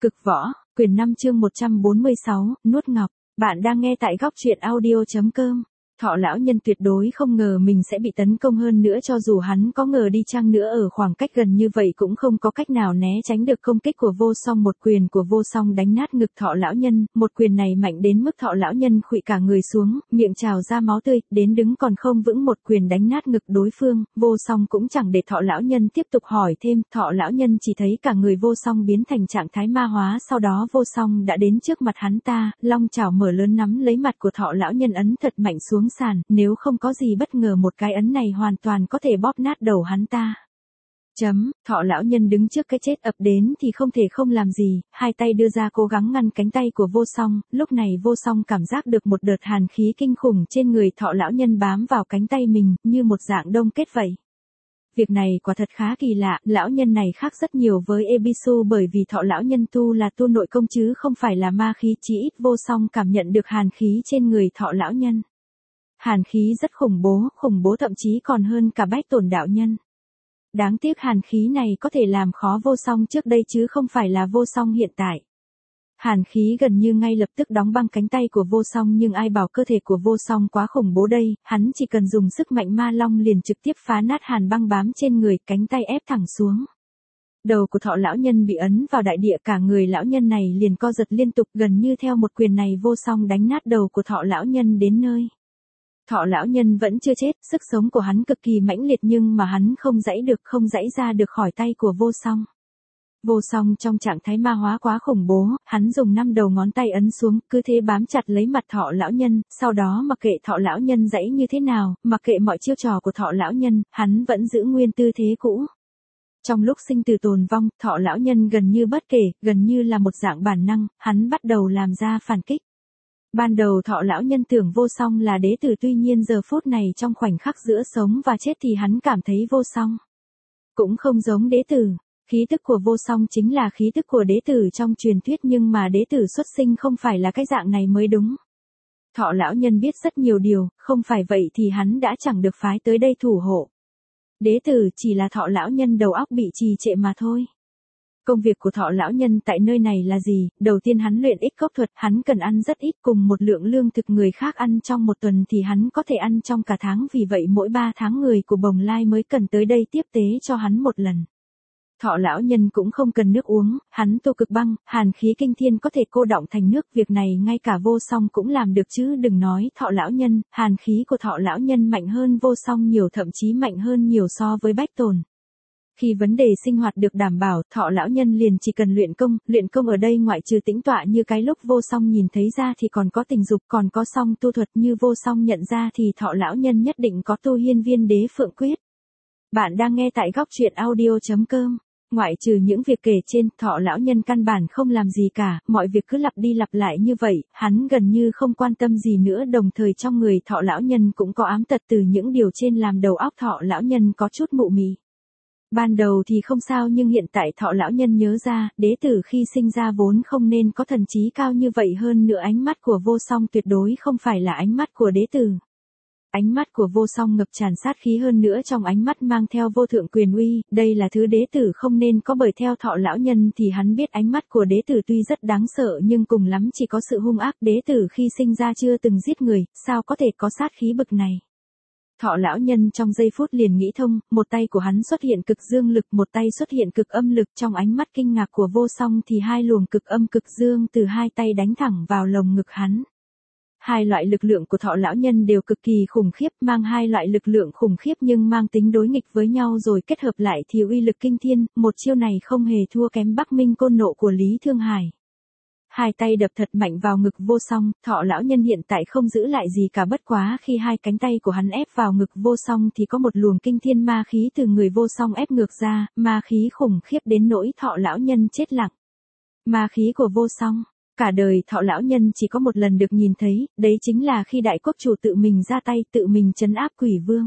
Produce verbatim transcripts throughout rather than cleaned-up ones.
Cực võ, quyển năm chương một trăm bốn mươi sáu, nuốt ngọc. Bạn đang nghe tại góc truyện audio chấm com. Thọ lão nhân tuyệt đối không ngờ mình sẽ bị tấn công, hơn nữa cho dù hắn có ngờ đi chăng nữa ở khoảng cách gần như vậy cũng không có cách nào né tránh được công kích của vô song. Một quyền của vô song đánh nát ngực thọ lão nhân, một quyền này mạnh đến mức thọ lão nhân khuỵu cả người xuống, miệng trào ra máu tươi, đến đứng còn không vững, một quyền đánh nát ngực đối phương. Vô song cũng chẳng để thọ lão nhân tiếp tục hỏi thêm, thọ lão nhân chỉ thấy cả người vô song biến thành trạng thái ma hóa, sau đó vô song đã đến trước mặt hắn ta, long chảo mở lớn nắm lấy mặt của thọ lão nhân ấn thật mạnh xuống sàn, nếu không có gì bất ngờ một cái ấn này hoàn toàn có thể bóp nát đầu hắn ta. Chấm, thọ lão nhân đứng trước cái chết ập đến thì không thể không làm gì, hai tay đưa ra cố gắng ngăn cánh tay của vô song, lúc này vô song cảm giác được một đợt hàn khí kinh khủng trên người thọ lão nhân bám vào cánh tay mình, như một dạng đông kết vậy. Việc này quả thật khá kỳ lạ, lão nhân này khác rất nhiều với Ebisu bởi vì thọ lão nhân tu là tu nội công chứ không phải là ma khí, chỉ ít vô song cảm nhận được hàn khí trên người thọ lão nhân. Hàn khí rất khủng bố, khủng bố thậm chí còn hơn cả bách tổn đạo nhân. Đáng tiếc hàn khí này có thể làm khó vô song trước đây chứ không phải là vô song hiện tại. Hàn khí gần như ngay lập tức đóng băng cánh tay của vô song, nhưng ai bảo cơ thể của vô song quá khủng bố đây, hắn chỉ cần dùng sức mạnh ma long liền trực tiếp phá nát hàn băng bám trên người, cánh tay ép thẳng xuống. Đầu của thọ lão nhân bị ấn vào đại địa, cả người lão nhân này liền co giật liên tục, gần như theo một quyền này vô song đánh nát đầu của thọ lão nhân đến nơi. Thọ lão nhân vẫn chưa chết, sức sống của hắn cực kỳ mãnh liệt nhưng mà hắn không giãy được, không giãy ra được khỏi tay của vô song. Vô song trong trạng thái ma hóa quá khủng bố, hắn dùng năm đầu ngón tay ấn xuống, cứ thế bám chặt lấy mặt thọ lão nhân, sau đó mặc kệ thọ lão nhân giãy như thế nào, mặc kệ mọi chiêu trò của thọ lão nhân, hắn vẫn giữ nguyên tư thế cũ. Trong lúc sinh tử tồn vong, thọ lão nhân gần như bất kể, gần như là một dạng bản năng, hắn bắt đầu làm ra phản kích. Ban đầu thọ lão nhân tưởng vô song là đế tử, tuy nhiên giờ phút này trong khoảnh khắc giữa sống và chết thì hắn cảm thấy vô song cũng không giống đế tử. Khí tức của vô song chính là khí tức của đế tử trong truyền thuyết, nhưng mà đế tử xuất sinh không phải là cái dạng này mới đúng. Thọ lão nhân biết rất nhiều điều, không phải vậy thì hắn đã chẳng được phái tới đây thủ hộ. Đế tử chỉ là thọ lão nhân đầu óc bị trì trệ mà thôi. Công việc của thọ lão nhân tại nơi này là gì? Đầu tiên hắn luyện ích cốc thuật, hắn cần ăn rất ít, cùng một lượng lương thực người khác ăn trong một tuần thì hắn có thể ăn trong cả tháng, vì vậy mỗi ba tháng người của Bồng Lai mới cần tới đây tiếp tế cho hắn một lần. Thọ lão nhân cũng không cần nước uống, hắn tu cực băng, hàn khí kinh thiên có thể cô đọng thành nước, việc này ngay cả vô song cũng làm được chứ đừng nói thọ lão nhân, hàn khí của thọ lão nhân mạnh hơn vô song nhiều, thậm chí mạnh hơn nhiều so với bách tồn. Khi vấn đề sinh hoạt được đảm bảo, thọ lão nhân liền chỉ cần luyện công, luyện công ở đây ngoại trừ tĩnh tọa như cái lúc vô song nhìn thấy ra thì còn có tình dục, còn có song tu thuật như vô song nhận ra thì thọ lão nhân nhất định có tu hiên viên đế phượng quyết. Bạn đang nghe tại góc truyện audio chấm com. Ngoại trừ những việc kể trên, thọ lão nhân căn bản không làm gì cả, mọi việc cứ lặp đi lặp lại như vậy, hắn gần như không quan tâm gì nữa, đồng thời trong người thọ lão nhân cũng có ám tật, từ những điều trên làm đầu óc thọ lão nhân có chút mụ mị. Ban đầu thì không sao, nhưng hiện tại thọ lão nhân nhớ ra, đế tử khi sinh ra vốn không nên có thần trí cao như vậy, hơn nữa ánh mắt của vô song tuyệt đối không phải là ánh mắt của đế tử. Ánh mắt của vô song ngập tràn sát khí, hơn nữa trong ánh mắt mang theo vô thượng quyền uy, đây là thứ đế tử không nên có, bởi theo thọ lão nhân thì hắn biết ánh mắt của đế tử tuy rất đáng sợ nhưng cùng lắm chỉ có sự hung ác, đế tử khi sinh ra chưa từng giết người, sao có thể có sát khí bực này. Thọ lão nhân trong giây phút liền nghĩ thông, một tay của hắn xuất hiện cực dương lực, một tay xuất hiện cực âm lực, trong ánh mắt kinh ngạc của vô song thì hai luồng cực âm cực dương từ hai tay đánh thẳng vào lồng ngực hắn. Hai loại lực lượng của thọ lão nhân đều cực kỳ khủng khiếp, mang hai loại lực lượng khủng khiếp nhưng mang tính đối nghịch với nhau rồi kết hợp lại thì uy lực kinh thiên, một chiêu này không hề thua kém Bắc Minh Côn Nộ của Lý Thương Hải. Hai tay đập thật mạnh vào ngực vô song, thọ lão nhân hiện tại không giữ lại gì cả, bất quá khi hai cánh tay của hắn ép vào ngực vô song thì có một luồng kinh thiên ma khí từ người vô song ép ngược ra, ma khí khủng khiếp đến nỗi thọ lão nhân chết lặng. Ma khí của vô song, cả đời thọ lão nhân chỉ có một lần được nhìn thấy, đấy chính là khi đại quốc chủ tự mình ra tay, tự mình trấn áp quỷ vương.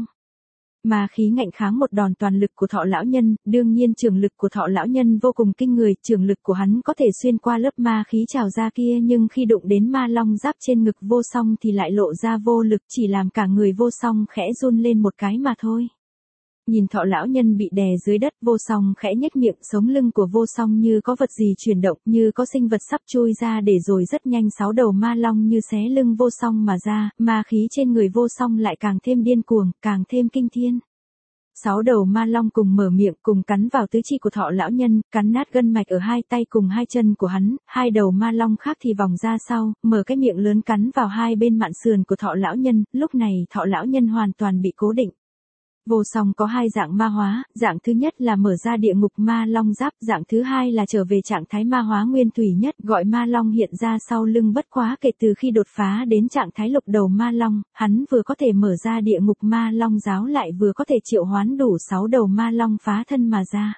Ma khí ngạnh kháng một đòn toàn lực của thọ lão nhân, đương nhiên trường lực của thọ lão nhân vô cùng kinh người, trường lực của hắn có thể xuyên qua lớp ma khí trào ra kia, nhưng khi đụng đến ma long giáp trên ngực vô song thì lại lộ ra vô lực, chỉ làm cả người vô song khẽ run lên một cái mà thôi. Nhìn thọ lão nhân bị đè dưới đất, Vô Song khẽ nhếch miệng, sống lưng của Vô Song như có vật gì chuyển động, như có sinh vật sắp chui ra để rồi rất nhanh sáu đầu ma long như xé lưng Vô Song mà ra, ma khí trên người Vô Song lại càng thêm điên cuồng, càng thêm kinh thiên. Sáu đầu ma long cùng mở miệng, cùng cắn vào tứ chi của thọ lão nhân, cắn nát gân mạch ở hai tay cùng hai chân của hắn, hai đầu ma long khác thì vòng ra sau, mở cái miệng lớn cắn vào hai bên mạn sườn của thọ lão nhân, lúc này thọ lão nhân hoàn toàn bị cố định. Vô Song có hai dạng ma hóa, dạng thứ nhất là mở ra địa ngục ma long giáp, dạng thứ hai là trở về trạng thái ma hóa nguyên thủy nhất, gọi ma long hiện ra sau lưng. Bất quá kể từ khi đột phá đến trạng thái lục đầu ma long, hắn vừa có thể mở ra địa ngục ma long giáo lại vừa có thể triệu hoán đủ sáu đầu ma long phá thân mà ra.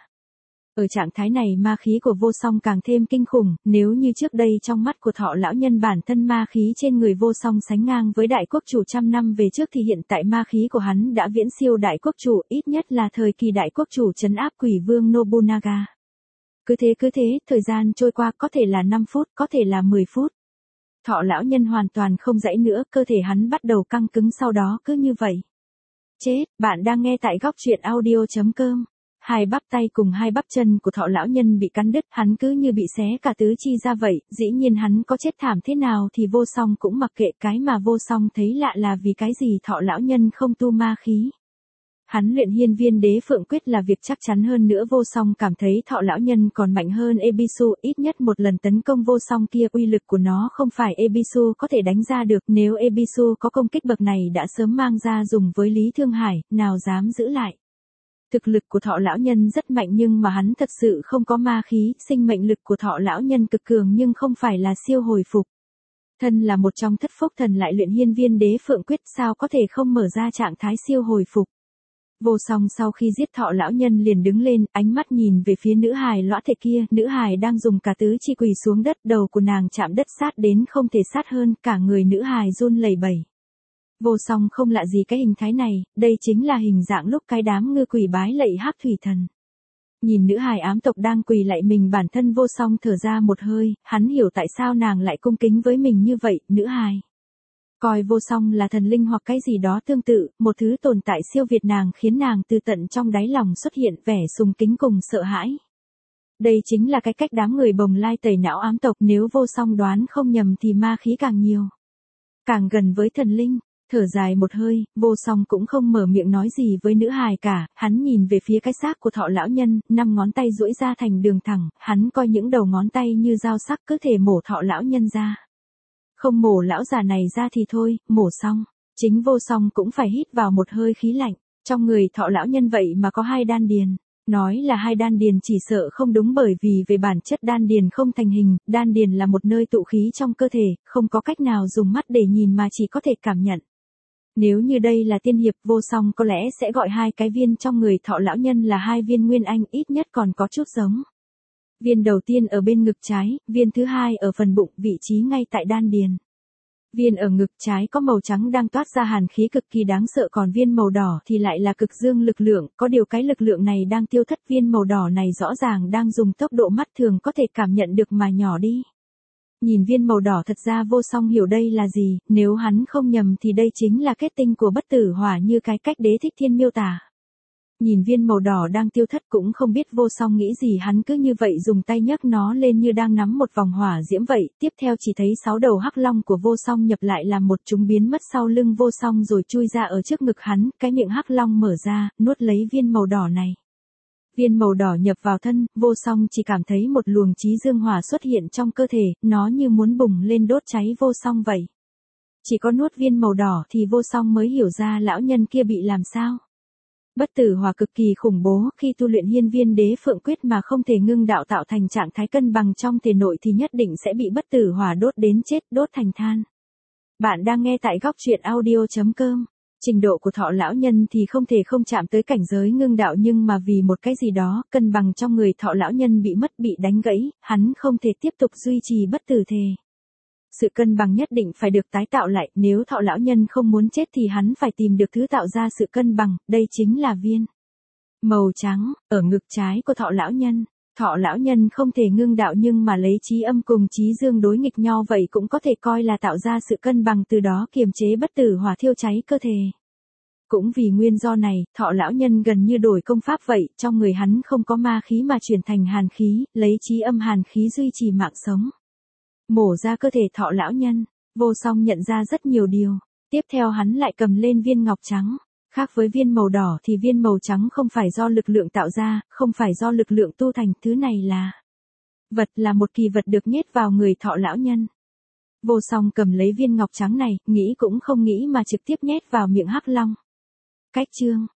Ở trạng thái này ma khí của Vô Song càng thêm kinh khủng, nếu như trước đây trong mắt của thọ lão nhân bản thân ma khí trên người Vô Song sánh ngang với đại quốc chủ trăm năm về trước thì hiện tại ma khí của hắn đã viễn siêu đại quốc chủ, ít nhất là thời kỳ đại quốc chủ trấn áp quỷ vương Nobunaga. Cứ thế cứ thế, thời gian trôi qua, có thể là năm phút, có thể là mười phút. Thọ lão nhân hoàn toàn không dãy nữa, cơ thể hắn bắt đầu căng cứng, sau đó cứ như vậy. Chết, bạn đang nghe tại góc truyện audio chấm com. Hai bắp tay cùng hai bắp chân của thọ lão nhân bị cắn đứt, hắn cứ như bị xé cả tứ chi ra vậy, dĩ nhiên hắn có chết thảm thế nào thì Vô Song cũng mặc kệ. Cái mà Vô Song thấy lạ là vì cái gì thọ lão nhân không tu ma khí. Hắn luyện hiên viên đế phượng quyết là việc chắc chắn hơn nữa. Vô Song cảm thấy thọ lão nhân còn mạnh hơn Ebisu, ít nhất một lần tấn công Vô Song kia uy lực của nó không phải Ebisu có thể đánh ra được, nếu Ebisu có công kích bậc này đã sớm mang ra dùng với Lý Thương Hải, nào dám giữ lại. Thực lực của thọ lão nhân rất mạnh nhưng mà hắn thật sự không có ma khí, sinh mệnh lực của thọ lão nhân cực cường nhưng không phải là siêu hồi phục. Thân là một trong thất phúc thần lại luyện hiên viên đế phượng quyết, sao có thể không mở ra trạng thái siêu hồi phục. Vô Song sau khi giết thọ lão nhân liền đứng lên, ánh mắt nhìn về phía nữ hài lõa thể kia, nữ hài đang dùng cả tứ chi quỳ xuống đất, đầu của nàng chạm đất sát đến không thể sát hơn, cả người nữ hài run lẩy bẩy. Vô Song không lạ gì cái hình thái này, đây chính là hình dạng lúc cái đám ngư quỷ bái lạy Hắc Thủy Thần. Nhìn nữ hài ám tộc đang quỳ lạy mình, bản thân Vô Song thở ra một hơi, hắn hiểu tại sao nàng lại cung kính với mình như vậy. Nữ hài coi Vô Song là thần linh hoặc cái gì đó tương tự, một thứ tồn tại siêu việt nàng, khiến nàng từ tận trong đáy lòng xuất hiện vẻ sùng kính cùng sợ hãi. Đây chính là cái cách đám người Bồng Lai tẩy não ám tộc, nếu Vô Song đoán không nhầm thì ma khí càng nhiều, càng gần với thần linh. Thở dài một hơi, Vô Song cũng không mở miệng nói gì với nữ hài cả, hắn nhìn về phía cái xác của thọ lão nhân, năm ngón tay duỗi ra thành đường thẳng, hắn coi những đầu ngón tay như dao sắc, cứ thể mổ thọ lão nhân ra. Không mổ lão già này ra thì thôi, mổ xong, chính Vô Song cũng phải hít vào một hơi khí lạnh, trong người thọ lão nhân vậy mà có hai đan điền. Nói là hai đan điền chỉ sợ không đúng, bởi vì về bản chất đan điền không thành hình, đan điền là một nơi tụ khí trong cơ thể, không có cách nào dùng mắt để nhìn mà chỉ có thể cảm nhận. Nếu như đây là tiên hiệp, Vô Song có lẽ sẽ gọi hai cái viên trong người thọ lão nhân là hai viên nguyên anh, ít nhất còn có chút giống. Viên đầu tiên ở bên ngực trái, viên thứ hai ở phần bụng, vị trí ngay tại đan điền. Viên ở ngực trái có màu trắng đang toát ra hàn khí cực kỳ đáng sợ, còn viên màu đỏ thì lại là cực dương lực lượng, có điều cái lực lượng này đang tiêu thất, viên màu đỏ này rõ ràng đang dùng tốc độ mắt thường có thể cảm nhận được mà nhỏ đi. Nhìn viên màu đỏ, thật ra Vô Song hiểu đây là gì, nếu hắn không nhầm thì đây chính là kết tinh của bất tử hỏa như cái cách Đế Thích Thiên miêu tả. Nhìn viên màu đỏ đang tiêu thất cũng không biết Vô Song nghĩ gì, hắn cứ như vậy dùng tay nhấc nó lên như đang nắm một vòng hỏa diễm vậy, tiếp theo chỉ thấy sáu đầu hắc long của Vô Song nhập lại làm một, chúng biến mất sau lưng Vô Song rồi chui ra ở trước ngực hắn, cái miệng hắc long mở ra, nuốt lấy viên màu đỏ này. Viên màu đỏ nhập vào thân, Vô Song chỉ cảm thấy một luồng chí dương hỏa xuất hiện trong cơ thể, nó như muốn bùng lên đốt cháy Vô Song vậy. Chỉ có nuốt viên màu đỏ thì Vô Song mới hiểu ra lão nhân kia bị làm sao. Bất tử hỏa cực kỳ khủng bố, khi tu luyện hiên viên đế phượng quyết mà không thể ngưng đạo tạo thành trạng thái cân bằng trong thể nội thì nhất định sẽ bị bất tử hỏa đốt đến chết, đốt thành than. Bạn đang nghe tại góc truyện audio chấm com. Trình độ của thọ lão nhân thì không thể không chạm tới cảnh giới ngưng đạo, nhưng mà vì một cái gì đó, cân bằng trong người thọ lão nhân bị mất, bị đánh gãy, hắn không thể tiếp tục duy trì bất tử thể. Sự cân bằng nhất định phải được tái tạo lại, nếu thọ lão nhân không muốn chết thì hắn phải tìm được thứ tạo ra sự cân bằng, đây chính là viên màu trắng, ở ngực trái của thọ lão nhân. Thọ lão nhân không thể ngưng đạo nhưng mà lấy chí âm cùng chí dương đối nghịch nhau vậy cũng có thể coi là tạo ra sự cân bằng, từ đó kiềm chế bất tử hỏa thiêu cháy cơ thể. Cũng vì nguyên do này, Thọ lão nhân gần như đổi công pháp vậy, trong người hắn không có ma khí mà chuyển thành hàn khí, lấy chí âm hàn khí duy trì mạng sống. Mổ ra cơ thể Thọ lão nhân, Vô Song nhận ra rất nhiều điều. Tiếp theo hắn lại cầm lên viên ngọc trắng. Khác với viên màu đỏ thì viên màu trắng không phải do lực lượng tạo ra, không phải do lực lượng tu thành, thứ này là vật, là một kỳ vật được nhét vào người Thọ lão nhân. Vô Song cầm lấy viên ngọc trắng này, nghĩ cũng không nghĩ mà trực tiếp nhét vào miệng Hắc Long. Cách chương